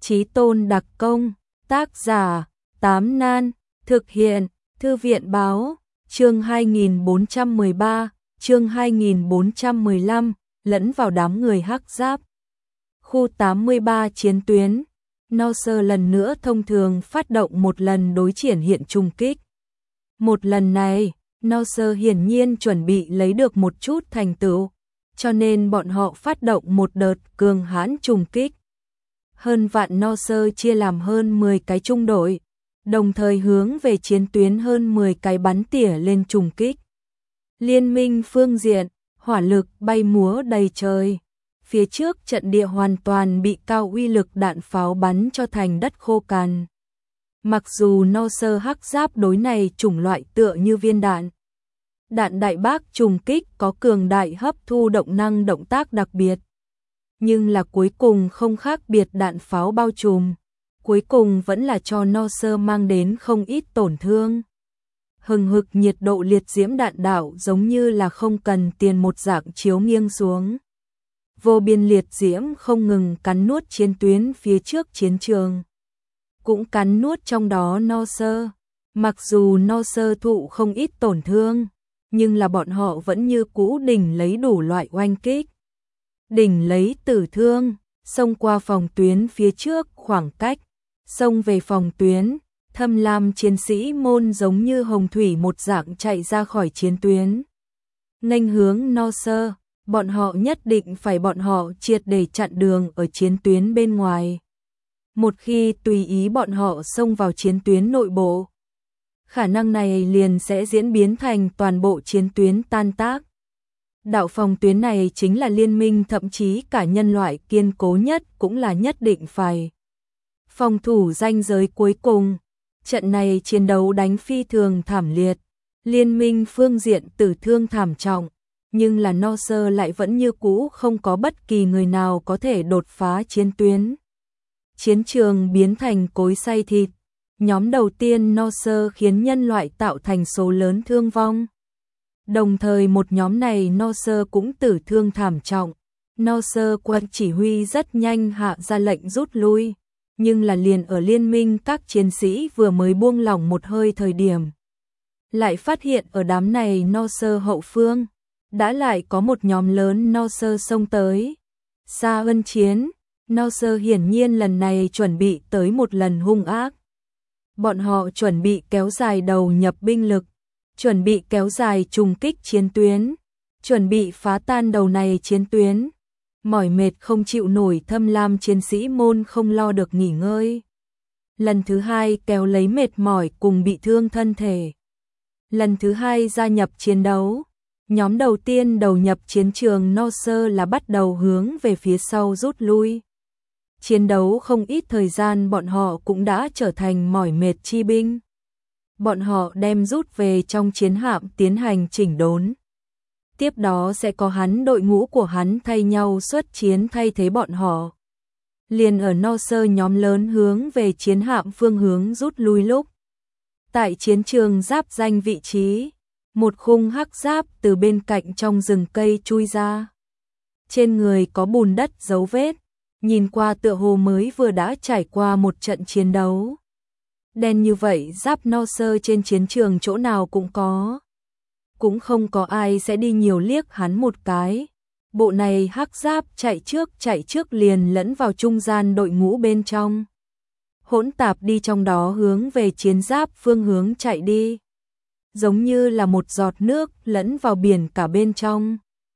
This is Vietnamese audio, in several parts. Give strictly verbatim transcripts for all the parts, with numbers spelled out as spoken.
Chí Tôn đặc công, tác giả, Tám Nan, thực hiện, Thư viện báo, chương hai nghìn bốn trăm mười ba, chương hai nghìn bốn trăm mười lăm, lẫn vào đám người hắc giáp. Khu tám mươi ba chiến tuyến, Norse lần nữa thông thường phát động một lần đối triển hiện trùng kích. Một lần này, Norse hiển nhiên chuẩn bị lấy được một chút thành tựu, cho nên bọn họ phát động một đợt cường hãn trùng kích. Hơn vạn Norse chia làm hơn mười cái trung đội, đồng thời hướng về chiến tuyến hơn mười cái bắn tỉa lên trùng kích. Liên minh phương diện, hỏa lực bay múa đầy trời. Phía trước trận địa hoàn toàn bị cao uy lực đạn pháo bắn cho thành đất khô cằn. Mặc dù Norse hắc giáp đối này chủng loại tựa như viên đạn. Đạn đại bác trùng kích có cường đại hấp thu động năng động tác đặc biệt. Nhưng là cuối cùng không khác biệt đạn pháo bao trùm. Cuối cùng vẫn là cho Norse mang đến không ít tổn thương. Hừng hực nhiệt độ liệt diễm đạn đạo giống như là không cần tiền một dạng chiếu nghiêng xuống. Vô biên liệt diễm không ngừng cắn nuốt chiến tuyến phía trước chiến trường. Cũng cắn nuốt trong đó Norse. Mặc dù Norse thụ không ít tổn thương, nhưng là bọn họ vẫn như cũ đỉnh lấy đủ loại oanh kích. Đỉnh lấy tử thương, xông qua phòng tuyến phía trước khoảng cách, xông về phòng tuyến, thâm lam chiến sĩ môn giống như hồng thủy một dạng chạy ra khỏi chiến tuyến. Nghênh hướng Norse, bọn họ nhất định phải bọn họ triệt để chặn đường ở chiến tuyến bên ngoài. Một khi tùy ý bọn họ xông vào chiến tuyến nội bộ, khả năng này liền sẽ diễn biến thành toàn bộ chiến tuyến tan tác. Đạo phòng tuyến này chính là liên minh thậm chí cả nhân loại kiên cố nhất cũng là nhất định phải phòng thủ ranh giới cuối cùng. Trận này chiến đấu đánh phi thường thảm liệt, liên minh phương diện tử thương thảm trọng, nhưng là Norse lại vẫn như cũ không có bất kỳ người nào có thể đột phá chiến tuyến. Chiến trường biến thành cối xay thịt. Nhóm đầu tiên Norse khiến nhân loại tạo thành số lớn thương vong. Đồng thời một nhóm này Norse cũng tử thương thảm trọng. Norse quân chỉ huy rất nhanh hạ ra lệnh rút lui, nhưng là liền ở liên minh các chiến sĩ vừa mới buông lỏng một hơi thời điểm, lại phát hiện ở đám này Norse hậu phương, đã lại có một nhóm lớn Norse xông tới. Xa ân chiến, Norse hiển nhiên lần này chuẩn bị tới một lần hung ác. Bọn họ chuẩn bị kéo dài đầu nhập binh lực, chuẩn bị kéo dài trùng kích chiến tuyến, chuẩn bị phá tan đầu này chiến tuyến. Mỏi mệt không chịu nổi thâm lam chiến sĩ môn không lo được nghỉ ngơi. Lần thứ hai kéo lấy mệt mỏi cùng bị thương thân thể. Lần thứ hai gia nhập chiến đấu. Nhóm đầu tiên đầu nhập chiến trường Norse là bắt đầu hướng về phía sau rút lui. Chiến đấu không ít thời gian bọn họ cũng đã trở thành mỏi mệt chi binh. Bọn họ đem rút về trong chiến hạm tiến hành chỉnh đốn. Tiếp đó sẽ có hắn đội ngũ của hắn thay nhau xuất chiến thay thế bọn họ. Liền ở Norse nhóm lớn hướng về chiến hạm phương hướng rút lui lúc. Tại chiến trường giáp danh vị trí, một khung hắc giáp từ bên cạnh trong rừng cây chui ra. Trên người có bùn đất dấu vết, nhìn qua tựa hồ mới vừa đã trải qua một trận chiến đấu. Đen như vậy giáp Norse trên chiến trường chỗ nào cũng có. Cũng không có ai sẽ đi nhiều liếc hắn một cái. Bộ này hắc giáp chạy trước chạy trước liền lẫn vào trung gian đội ngũ bên trong. Hỗn tạp đi trong đó hướng về chiến giáp phương hướng chạy đi. Giống như là một giọt nước lẫn vào biển cả bên trong.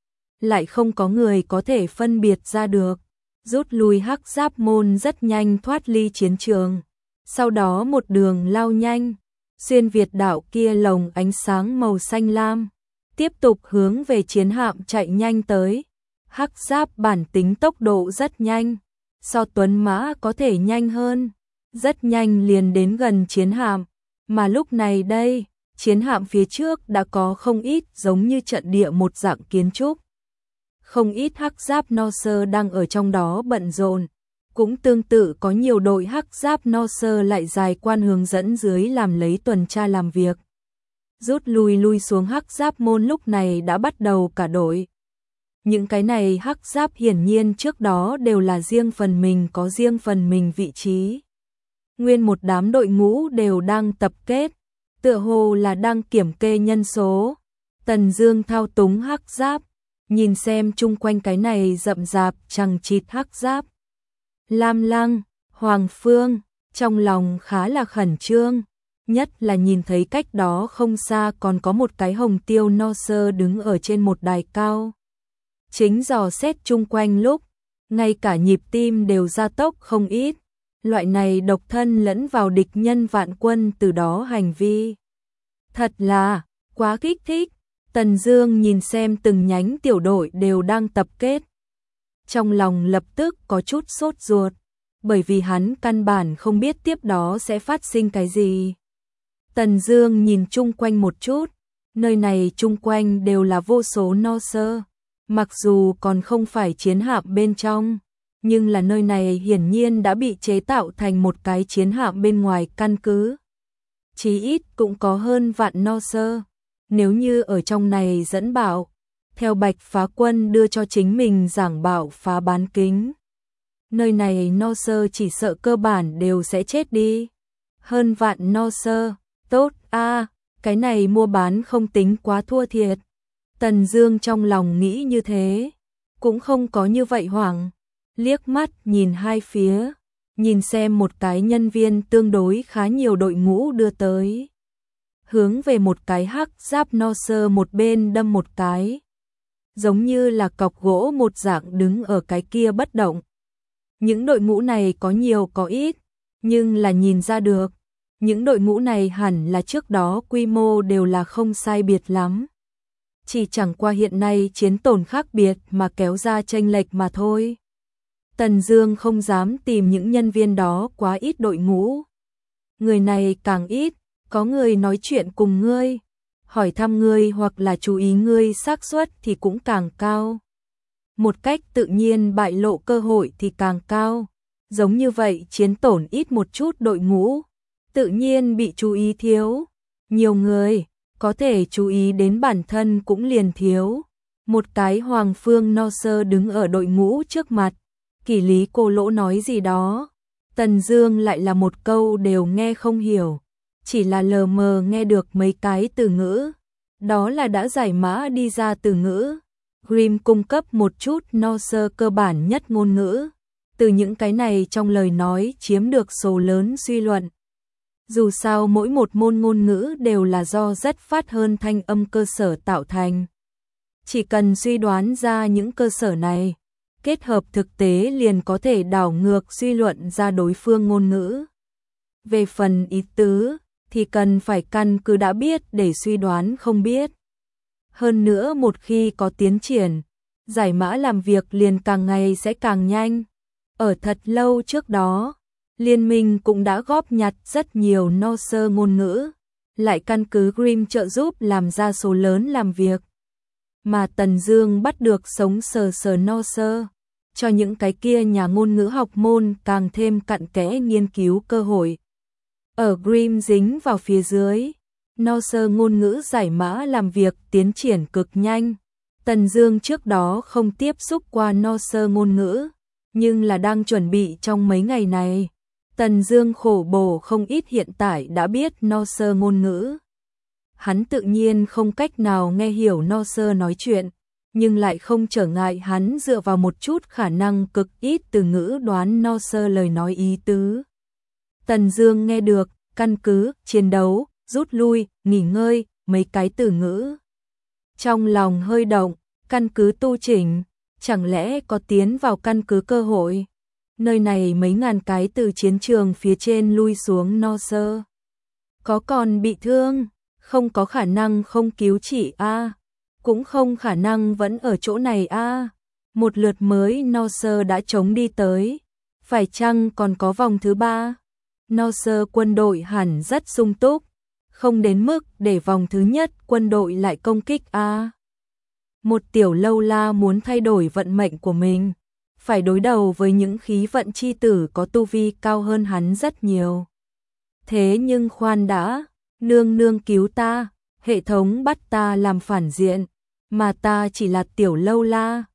Lại không có người có thể phân biệt ra được. Rút lui hắc giáp môn rất nhanh thoát ly chiến trường. Sau đó một đường lao nhanh. Xuyên Việt đảo kia lồng ánh sáng màu xanh lam. Tiếp tục hướng về chiến hạm chạy nhanh tới. Hắc giáp bản tính tốc độ rất nhanh. So tuấn mã có thể nhanh hơn. Rất nhanh liền đến gần chiến hạm. Mà lúc này đây, chiến hạm phía trước đã có không ít giống như trận địa một dạng kiến trúc. Không ít hắc giáp Norse đang ở trong đó bận rộn. Cũng tương tự có nhiều đội hắc giáp Norse lại dài quan hướng dẫn dưới làm lấy tuần tra làm việc. Rút lui lui xuống hắc giáp môn lúc này đã bắt đầu cả đội. Những cái này hắc giáp hiển nhiên trước đó đều là riêng phần mình có riêng phần mình vị trí. Nguyên một đám đội ngũ đều đang tập kết, tựa hồ là đang kiểm kê nhân số. Tần Dương thao túng hắc giáp, nhìn xem chung quanh cái này rậm rạp chằng chịt hắc giáp. Lam Lăng, Hoàng Phương, trong lòng khá là khẩn trương, nhất là nhìn thấy cách đó không xa còn có một cái hồng tiêu no sơ đứng ở trên một đài cao. Chính dò xét chung quanh lúc, ngay cả nhịp tim đều gia tốc không ít, loại này độc thân lẫn vào địch nhân vạn quân từ đó hành vi. Thật là, quá kích thích, Tần Dương nhìn xem từng nhánh tiểu đội đều đang tập kết. Trong lòng lập tức có chút sốt ruột, bởi vì hắn căn bản không biết tiếp đó sẽ phát sinh cái gì. Tần Dương nhìn chung quanh một chút, nơi này chung quanh đều là vô số no sơ. Mặc dù còn không phải chiến hạm bên trong, nhưng là nơi này hiển nhiên đã bị chế tạo thành một cái chiến hạm bên ngoài căn cứ. Chí ít cũng có hơn vạn no sơ. Nếu như ở trong này dẫn bảo, theo Bạch Phá Quân đưa cho chính mình giảng bảo phá bán kính, nơi này no sơ chỉ sợ cơ bản đều sẽ chết đi. Hơn vạn no sơ, tốt a, à, cái này mua bán không tính quá thua thiệt. Tần Dương trong lòng nghĩ như thế, cũng không có như vậy hoảng, liếc mắt nhìn hai phía, nhìn xem một cái nhân viên tương đối khá nhiều đội ngũ đưa tới. Hướng về một cái hắc giáp no sơ một bên đâm một cái, giống như là cọc gỗ một dạng đứng ở cái kia bất động. Những đội ngũ này có nhiều có ít, nhưng là nhìn ra được, những đội ngũ này hẳn là trước đó quy mô đều là không sai biệt lắm. Chỉ chẳng qua hiện nay chiến tổn khác biệt mà kéo ra chênh lệch mà thôi. Tần Dương không dám tìm những nhân viên đó quá ít đội ngũ. Người này càng ít, có người nói chuyện cùng ngươi, hỏi thăm ngươi hoặc là chú ý ngươi xác suất thì cũng càng cao. Một cách tự nhiên bại lộ cơ hội thì càng cao. Giống như vậy chiến tổn ít một chút đội ngũ, tự nhiên bị chú ý thiếu. Nhiều người, có thể chú ý đến bản thân cũng liền thiếu. Một cái Hoàng Phương no sơ đứng ở đội ngũ trước mặt, Kỷ Lý Cô Lỗ nói gì đó, Tần Dương lại là một câu đều nghe không hiểu, chỉ là lờ mờ nghe được mấy cái từ ngữ, đó là đã giải mã đi ra từ ngữ. Grimm cung cấp một chút no sơ cơ bản nhất ngôn ngữ, từ những cái này trong lời nói chiếm được số lớn suy luận. Dù sao mỗi một môn ngôn ngữ đều là do rất phát hơn thanh âm cơ sở tạo thành. Chỉ cần suy đoán ra những cơ sở này, kết hợp thực tế liền có thể đảo ngược suy luận ra đối phương ngôn ngữ. Về phần ý tứ, thì cần phải căn cứ đã biết để suy đoán không biết. Hơn nữa một khi có tiến triển, giải mã làm việc liền càng ngày sẽ càng nhanh. Ở thật lâu trước đó, Liên minh cũng đã góp nhặt rất nhiều no sơ ngôn ngữ, lại căn cứ Grimm trợ giúp làm ra số lớn làm việc. Mà Tần Dương bắt được sống sờ sờ no sơ, cho những cái kia nhà ngôn ngữ học môn càng thêm cặn kẽ nghiên cứu cơ hội. Ở Grimm dính vào phía dưới, no sơ ngôn ngữ giải mã làm việc tiến triển cực nhanh. Tần Dương trước đó không tiếp xúc qua no sơ ngôn ngữ, nhưng là đang chuẩn bị trong mấy ngày này. Tần Dương khổ bổ không ít hiện tại đã biết no sơ ngôn ngữ. Hắn tự nhiên không cách nào nghe hiểu no sơ nói chuyện, nhưng lại không trở ngại hắn dựa vào một chút khả năng cực ít từ ngữ đoán no sơ lời nói ý tứ. Tần Dương nghe được, căn cứ, chiến đấu, rút lui, nghỉ ngơi, mấy cái từ ngữ. Trong lòng hơi động, căn cứ tu chỉnh, chẳng lẽ có tiến vào căn cứ cơ hội? Nơi này mấy ngàn cái từ chiến trường phía trên lui xuống no sơ. Có còn bị thương, không có khả năng không cứu trị a, cũng không khả năng vẫn ở chỗ này a. Một lượt mới no sơ đã chống đi tới, phải chăng còn có vòng thứ ba? No sơ quân đội hẳn rất sung túc, không đến mức để vòng thứ nhất quân đội lại công kích a. Một tiểu lâu la muốn thay đổi vận mệnh của mình, phải đối đầu với những khí vận chi tử có tu vi cao hơn hắn rất nhiều. Thế nhưng khoan đã, nương nương cứu ta, hệ thống bắt ta làm phản diện, mà ta chỉ là tiểu lâu la,